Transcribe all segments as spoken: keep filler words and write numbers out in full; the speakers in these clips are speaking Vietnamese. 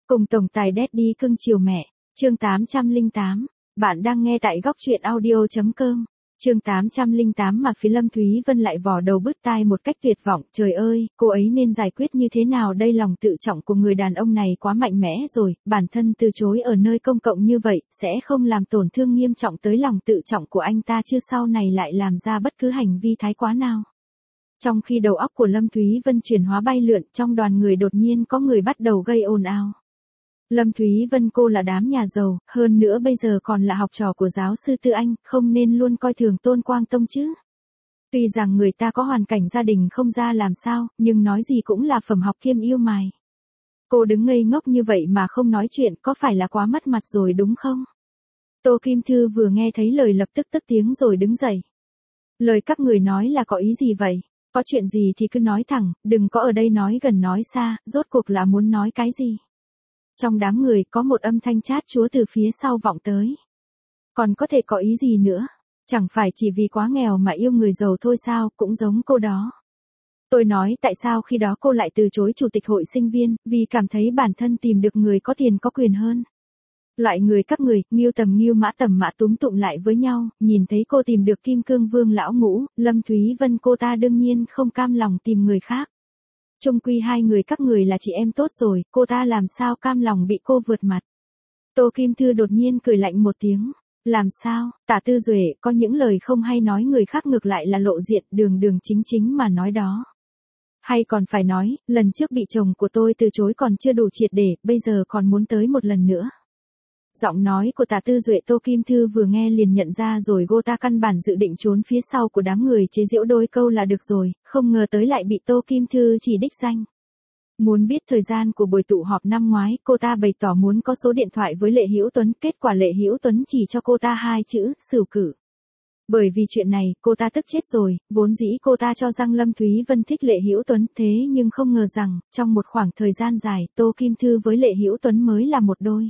Cùng tổng tài Daddy cưng chiều mẹ, chương tám trăm lẻ tám, bạn đang nghe tại góc truyện audio chấm com. Chương tám trăm lẻ tám mà phía Lâm Thúy Vân lại vò đầu bứt tai một cách tuyệt vọng, trời ơi, cô ấy nên giải quyết như thế nào đây, lòng tự trọng của người đàn ông này quá mạnh mẽ rồi, bản thân từ chối ở nơi công cộng như vậy, sẽ không làm tổn thương nghiêm trọng tới lòng tự trọng của anh ta chứ sau này lại làm ra bất cứ hành vi thái quá nào. Trong khi đầu óc của Lâm Thúy Vân chuyển hóa bay lượn, trong đoàn người đột nhiên có người bắt đầu gây ồn ào. Lâm Thúy Vân cô là đám nhà giàu, hơn nữa bây giờ còn là học trò của giáo sư Tư Anh, không nên luôn coi thường Tôn Quang Tông chứ. Tuy rằng người ta có hoàn cảnh gia đình không ra làm sao, nhưng nói gì cũng là phẩm học kiêm yêu mài. Cô đứng ngây ngốc như vậy mà không nói chuyện, có phải là quá mất mặt rồi đúng không? Tô Kim Thư vừa nghe thấy lời lập tức tức tiếng rồi đứng dậy. Lời các người nói là có ý gì vậy? Có chuyện gì thì cứ nói thẳng, đừng có ở đây nói gần nói xa, rốt cuộc là muốn nói cái gì? Trong đám người có một âm thanh chát chúa từ phía sau vọng tới. Còn có thể có ý gì nữa? Chẳng phải chỉ vì quá nghèo mà yêu người giàu thôi sao, cũng giống cô đó. Tôi nói tại sao khi đó cô lại từ chối chủ tịch hội sinh viên, vì cảm thấy bản thân tìm được người có tiền có quyền hơn. Loại người các người, nghiêu tầm nghiêu mã tầm mã túm tụm lại với nhau, nhìn thấy cô tìm được Kim Cương Vương lão ngũ, Lâm Thúy Vân cô ta đương nhiên không cam lòng tìm người khác. Chung quy hai người các người là chị em tốt rồi, cô ta làm sao cam lòng bị cô vượt mặt. Tô Kim Thư đột nhiên cười lạnh một tiếng. Làm sao, Tả Tư Duệ, có những lời không hay nói người khác ngược lại là lộ diện, đường đường chính chính mà nói đó. Hay còn phải nói, lần trước bị chồng của tôi từ chối còn chưa đủ triệt để, bây giờ còn muốn tới một lần nữa. Giọng nói của Tả Tư Duệ Tô Kim Thư vừa nghe liền nhận ra rồi, cô ta căn bản dự định trốn phía sau của đám người chế giễu đôi câu là được rồi, không ngờ tới lại bị Tô Kim Thư chỉ đích danh. Muốn biết thời gian của buổi tụ họp năm ngoái, cô ta bày tỏ muốn có số điện thoại với Lệ Hữu Tuấn, kết quả Lệ Hữu Tuấn chỉ cho cô ta hai chữ, xửu cử. Bởi vì chuyện này, cô ta tức chết rồi, vốn dĩ cô ta cho rằng Lâm Thúy Vân thích Lệ Hữu Tuấn, thế nhưng không ngờ rằng, trong một khoảng thời gian dài, Tô Kim Thư với Lệ Hữu Tuấn mới là một đôi.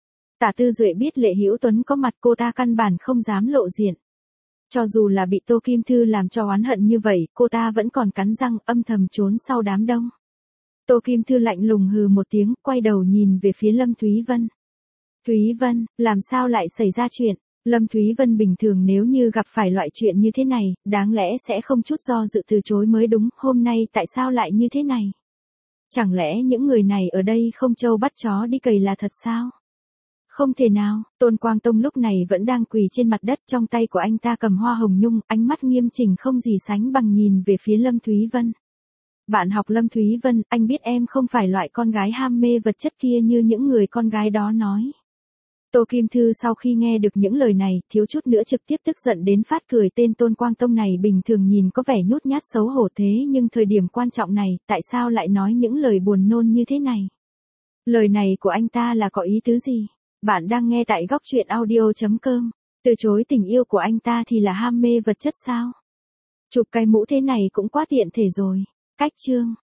Tả Tư Duệ biết Lệ Hữu Tuấn có mặt cô ta căn bản không dám lộ diện. Cho dù là bị Tô Kim Thư làm cho oán hận như vậy, cô ta vẫn còn cắn răng âm thầm trốn sau đám đông. Tô Kim Thư lạnh lùng hừ một tiếng, quay đầu nhìn về phía Lâm Thúy Vân. Thúy Vân, làm sao lại xảy ra chuyện? Lâm Thúy Vân bình thường nếu như gặp phải loại chuyện như thế này, đáng lẽ sẽ không chút do dự từ chối mới đúng, hôm nay tại sao lại như thế này? Chẳng lẽ những người này ở đây không trâu bắt chó đi cày là thật sao? Không thể nào, Tôn Quang Tông lúc này vẫn đang quỳ trên mặt đất, trong tay của anh ta cầm hoa hồng nhung, ánh mắt nghiêm chỉnh không gì sánh bằng nhìn về phía Lâm Thúy Vân. Bạn học Lâm Thúy Vân, anh biết em không phải loại con gái ham mê vật chất kia như những người con gái đó nói. Tô Kim Thư sau khi nghe được những lời này, thiếu chút nữa trực tiếp tức giận đến phát cười, tên Tôn Quang Tông này bình thường nhìn có vẻ nhút nhát xấu hổ thế nhưng thời điểm quan trọng này, tại sao lại nói những lời buồn nôn như thế này? Lời này của anh ta là có ý tứ gì? Bạn đang nghe tại góc truyện audio chấm com. Từ chối tình yêu của anh ta thì là ham mê vật chất sao? Chụp cái mũ thế này cũng quá tiện thể rồi. Cách chương.